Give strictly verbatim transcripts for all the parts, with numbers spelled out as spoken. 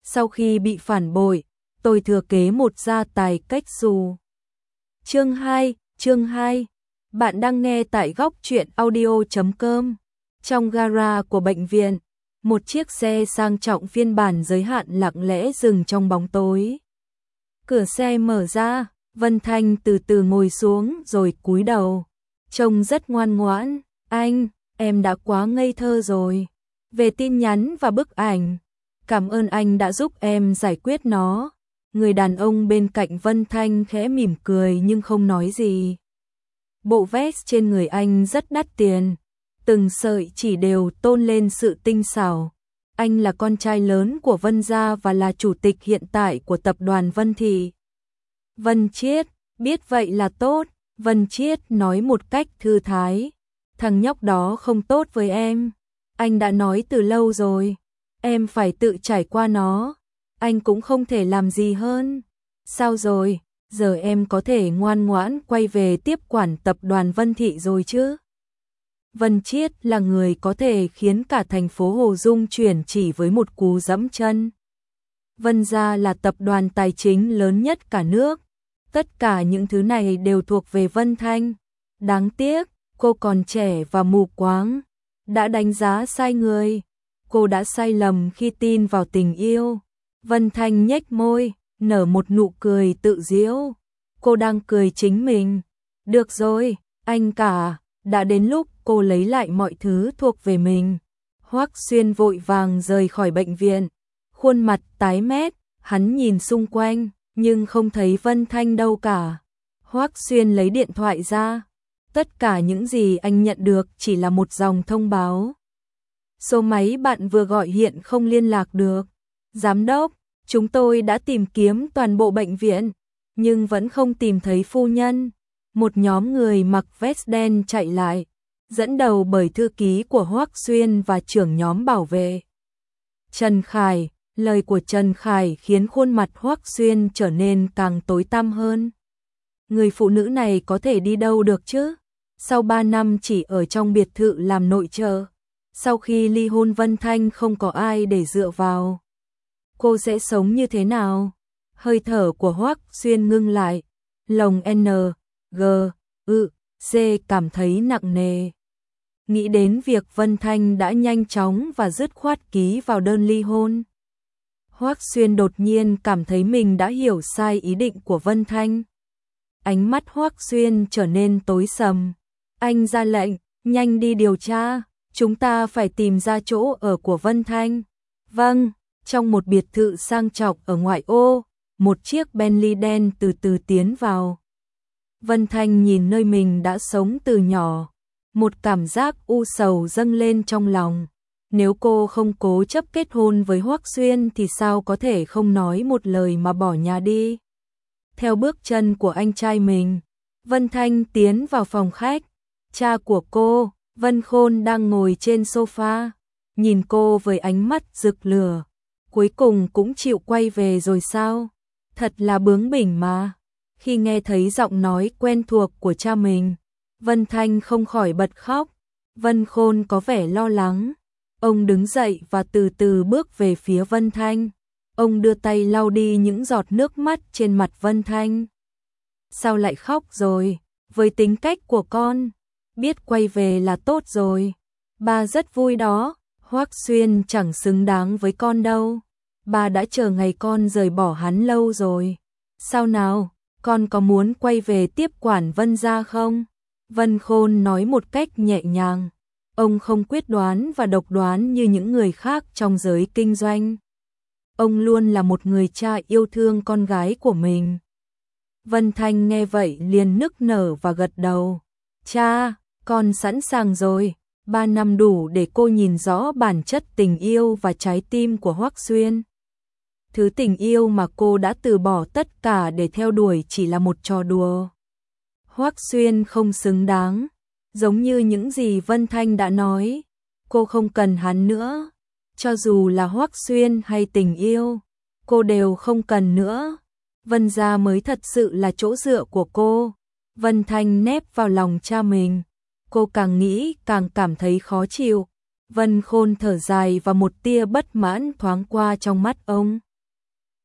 Sau khi bị phản bội, tôi thừa kế một gia tài cách xù. Chương hai, chương hai. Bạn đang nghe tại góc truyện audio chấm com. Trong gara của bệnh viện, một chiếc xe sang trọng phiên bản giới hạn lặng lẽ dừng trong bóng tối. Cửa xe mở ra, Vân Thanh từ từ ngồi xuống rồi cúi đầu. Trông rất ngoan ngoãn. Anh, em đã quá ngây thơ rồi. Về tin nhắn và bức ảnh, cảm ơn anh đã giúp em giải quyết nó. Người đàn ông bên cạnh Vân Thanh khẽ mỉm cười nhưng không nói gì. Bộ vest trên người anh rất đắt tiền, từng sợi chỉ đều tôn lên sự tinh xảo. Anh là con trai lớn của Vân gia và là chủ tịch hiện tại của tập đoàn Vân Thị. Vân Chiết, biết vậy là tốt, Vân Chiết nói một cách thư thái. Thằng nhóc đó không tốt với em. Anh đã nói từ lâu rồi, em phải tự trải qua nó. Anh cũng không thể làm gì hơn. Sao rồi, giờ em có thể ngoan ngoãn quay về tiếp quản tập đoàn Vân Thị rồi chứ? Vân Chiết là người có thể khiến cả thành phố Hồ Dung chuyển chỉ với một cú giẫm chân. Vân gia là tập đoàn tài chính lớn nhất cả nước. Tất cả những thứ này đều thuộc về Vân Thanh. Đáng tiếc, cô còn trẻ và mù quáng, đã đánh giá sai người. Cô đã sai lầm khi tin vào tình yêu. Vân Thanh nhếch môi, nở một nụ cười tự giễu. Cô đang cười chính mình. Được rồi, anh cả, đã đến lúc cô lấy lại mọi thứ thuộc về mình. Hoắc Xuyên vội vàng rời khỏi bệnh viện, khuôn mặt tái mét, hắn nhìn xung quanh, nhưng không thấy Vân Thanh đâu cả. Hoắc Xuyên lấy điện thoại ra. Tất cả những gì anh nhận được chỉ là một dòng thông báo. Số máy bạn vừa gọi hiện không liên lạc được. Giám đốc, chúng tôi đã tìm kiếm toàn bộ bệnh viện, nhưng vẫn không tìm thấy phu nhân. Một nhóm người mặc vest đen chạy lại, dẫn đầu bởi thư ký của Hoắc Xuyên và trưởng nhóm bảo vệ. Trần Khải, lời của Trần Khải khiến khuôn mặt Hoắc Xuyên trở nên càng tối tăm hơn. Người phụ nữ này có thể đi đâu được chứ? Sau ba năm chỉ ở trong biệt thự làm nội trợ, sau khi ly hôn Vân Thanh không có ai để dựa vào. Cô sẽ sống như thế nào? Hơi thở của Hoắc Xuyên ngưng lại, lồng N, G, ư, C cảm thấy nặng nề. Nghĩ đến việc Vân Thanh đã nhanh chóng và dứt khoát ký vào đơn ly hôn. Hoắc Xuyên đột nhiên cảm thấy mình đã hiểu sai ý định của Vân Thanh. Ánh mắt Hoắc Xuyên trở nên tối sầm. Anh ra lệnh, nhanh đi điều tra, chúng ta phải tìm ra chỗ ở của Vân Thanh. Vâng, trong một biệt thự sang trọng ở ngoại ô, một chiếc Bentley đen từ từ tiến vào. Vân Thanh nhìn nơi mình đã sống từ nhỏ, một cảm giác u sầu dâng lên trong lòng. Nếu cô không cố chấp kết hôn với Hoắc Xuyên thì sao có thể không nói một lời mà bỏ nhà đi. Theo bước chân của anh trai mình, Vân Thanh tiến vào phòng khách. Cha của cô, Vân Khôn đang ngồi trên sofa, nhìn cô với ánh mắt rực lửa. Cuối cùng cũng chịu quay về rồi sao? Thật là bướng bỉnh mà. Khi nghe thấy giọng nói quen thuộc của cha mình, Vân Thanh không khỏi bật khóc. Vân Khôn có vẻ lo lắng. Ông đứng dậy và từ từ bước về phía Vân Thanh. Ông đưa tay lau đi những giọt nước mắt trên mặt Vân Thanh. Sao lại khóc rồi? Với tính cách của con, biết quay về là tốt rồi. Ba rất vui đó. Hoắc Xuyên chẳng xứng đáng với con đâu. Ba đã chờ ngày con rời bỏ hắn lâu rồi. Sao nào, con có muốn quay về tiếp quản Vân gia không? Vân Khôn nói một cách nhẹ nhàng. Ông không quyết đoán và độc đoán như những người khác trong giới kinh doanh. Ông luôn là một người cha yêu thương con gái của mình. Vân Thanh nghe vậy liền nức nở và gật đầu. Cha, con sẵn sàng rồi. Ba năm đủ để cô nhìn rõ bản chất tình yêu và trái tim của Hoắc Xuyên. Thứ tình yêu mà cô đã từ bỏ tất cả để theo đuổi chỉ là một trò đùa. Hoắc Xuyên không xứng đáng. Giống như những gì Vân Thanh đã nói, cô không cần hắn nữa. Cho dù là Hoắc Xuyên hay tình yêu, cô đều không cần nữa. Vân gia mới thật sự là chỗ dựa của cô. Vân Thanh nép vào lòng cha mình. Cô càng nghĩ càng cảm thấy khó chịu. Vân Khôn thở dài và một tia bất mãn thoáng qua trong mắt ông.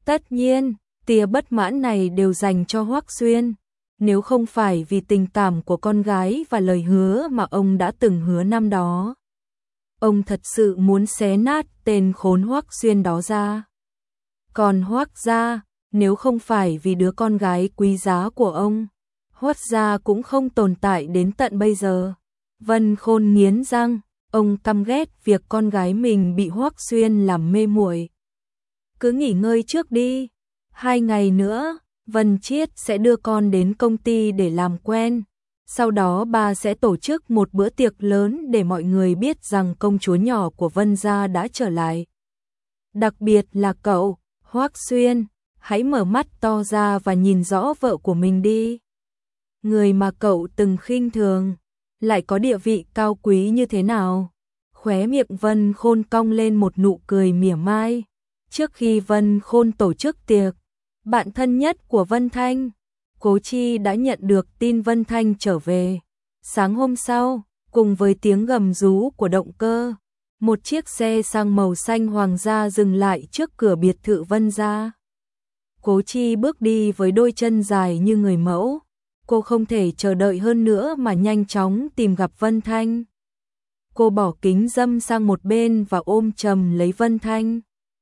Tất nhiên, tia bất mãn này đều dành cho Hoắc Xuyên. Nếu không phải vì tình cảm của con gái và lời hứa mà ông đã từng hứa năm đó, ông thật sự muốn xé nát tên khốn Hoắc Xuyên đó ra. Còn Hoắc gia, nếu không phải vì đứa con gái quý giá của ông, Hoắc gia cũng không tồn tại đến tận bây giờ. Vân Khôn nghiến răng, ông căm ghét việc con gái mình bị Hoắc Xuyên làm mê muội. Cứ nghỉ ngơi trước đi, hai ngày nữa, Vân Chiết sẽ đưa con đến công ty để làm quen. Sau đó bà sẽ tổ chức một bữa tiệc lớn để mọi người biết rằng công chúa nhỏ của Vân gia đã trở lại. Đặc biệt là cậu, Hoắc Xuyên, hãy mở mắt to ra và nhìn rõ vợ của mình đi. Người mà cậu từng khinh thường, lại có địa vị cao quý như thế nào? Khóe miệng Vân Khôn cong lên một nụ cười mỉa mai. Trước khi Vân Khôn tổ chức tiệc, bạn thân nhất của Vân Thanh, Cố Chi đã nhận được tin Vân Thanh trở về. Sáng hôm sau, cùng với tiếng gầm rú của động cơ, một chiếc xe sang màu xanh hoàng gia dừng lại trước cửa biệt thự Vân gia. Cố Chi bước đi với đôi chân dài như người mẫu. Cô không thể chờ đợi hơn nữa mà nhanh chóng tìm gặp Vân Thanh. Cô bỏ kính dâm sang một bên và ôm chầm lấy Vân Thanh.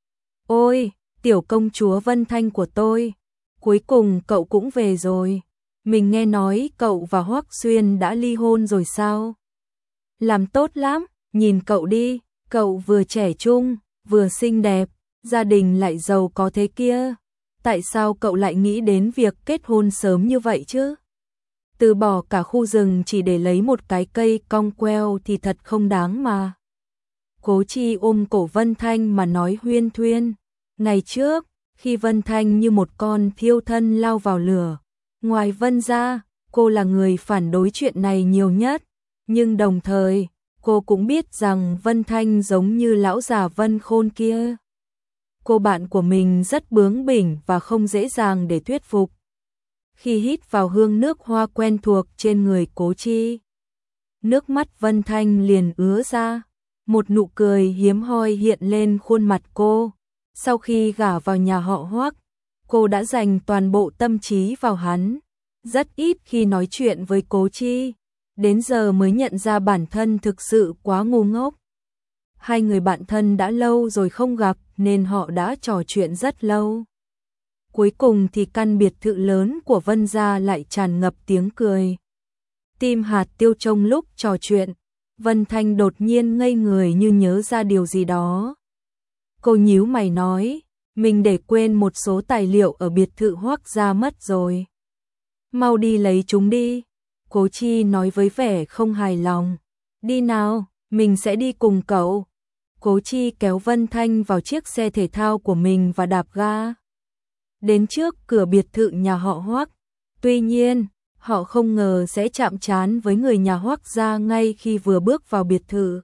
Ôi, tiểu công chúa Vân Thanh của tôi, cuối cùng cậu cũng về rồi. Mình nghe nói cậu và Hoắc Xuyên đã ly hôn rồi sao? Làm tốt lắm, nhìn cậu đi, cậu vừa trẻ trung, vừa xinh đẹp, gia đình lại giàu có thế kia. Tại sao cậu lại nghĩ đến việc kết hôn sớm như vậy chứ? Từ bỏ cả khu rừng chỉ để lấy một cái cây cong queo thì thật không đáng mà. Cố Chi ôm cổ Vân Thanh mà nói huyên thuyên. Ngày trước, khi Vân Thanh như một con thiêu thân lao vào lửa, ngoài Vân ra, cô là người phản đối chuyện này nhiều nhất. Nhưng đồng thời, cô cũng biết rằng Vân Thanh giống như lão già Vân Khôn kia. Cô bạn của mình rất bướng bỉnh và không dễ dàng để thuyết phục. Khi hít vào hương nước hoa quen thuộc trên người Cố Chi, nước mắt Vân Thanh liền ứa ra, một nụ cười hiếm hoi hiện lên khuôn mặt cô. Sau khi gả vào nhà họ Hoắc, cô đã dành toàn bộ tâm trí vào hắn, rất ít khi nói chuyện với Cố Chi, đến giờ mới nhận ra bản thân thực sự quá ngu ngốc. Hai người bạn thân đã lâu rồi không gặp nên họ đã trò chuyện rất lâu. Cuối cùng thì căn biệt thự lớn của Vân gia lại tràn ngập tiếng cười. Tim hạt tiêu trong lúc trò chuyện, Vân Thanh đột nhiên ngây người như nhớ ra điều gì đó. Cô nhíu mày nói, mình để quên một số tài liệu ở biệt thự Hoắc gia mất rồi. Mau đi lấy chúng đi. Cố Chi nói với vẻ không hài lòng. Đi nào, mình sẽ đi cùng cậu. Cố Chi kéo Vân Thanh vào chiếc xe thể thao của mình và đạp ga. Đến trước cửa biệt thự nhà họ Hoắc. Tuy nhiên, họ không ngờ sẽ chạm trán với người nhà Hoắc gia ngay khi vừa bước vào biệt thự.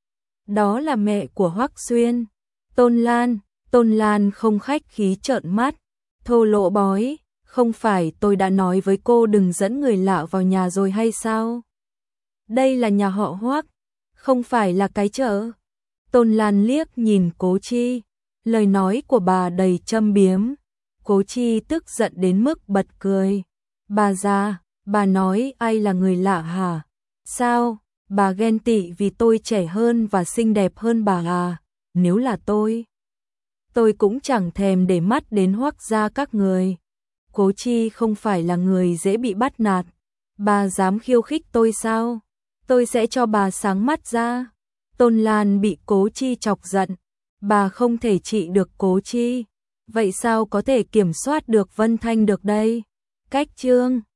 Đó là mẹ của Hoắc Xuyên, Tôn Lan. Tôn Lan không khách khí trợn mắt, thô lỗ bói, không phải tôi đã nói với cô đừng dẫn người lạ vào nhà rồi hay sao? Đây là nhà họ Hoắc, không phải là cái chợ. Tôn Lan liếc nhìn Cố Chi, lời nói của bà đầy châm biếm. Cố Chi tức giận đến mức bật cười. Bà già, bà nói ai là người lạ hả? Sao, bà ghen tị vì tôi trẻ hơn và xinh đẹp hơn bà à? Nếu là tôi, tôi cũng chẳng thèm để mắt đến Hoắc gia các người. Cố Chi không phải là người dễ bị bắt nạt. Bà dám khiêu khích tôi sao? Tôi sẽ cho bà sáng mắt ra. Tôn Lan bị Cố Chi chọc giận. Bà không thể trị được Cố Chi. Vậy sao có thể kiểm soát được Vân Thanh được đây? Cách chương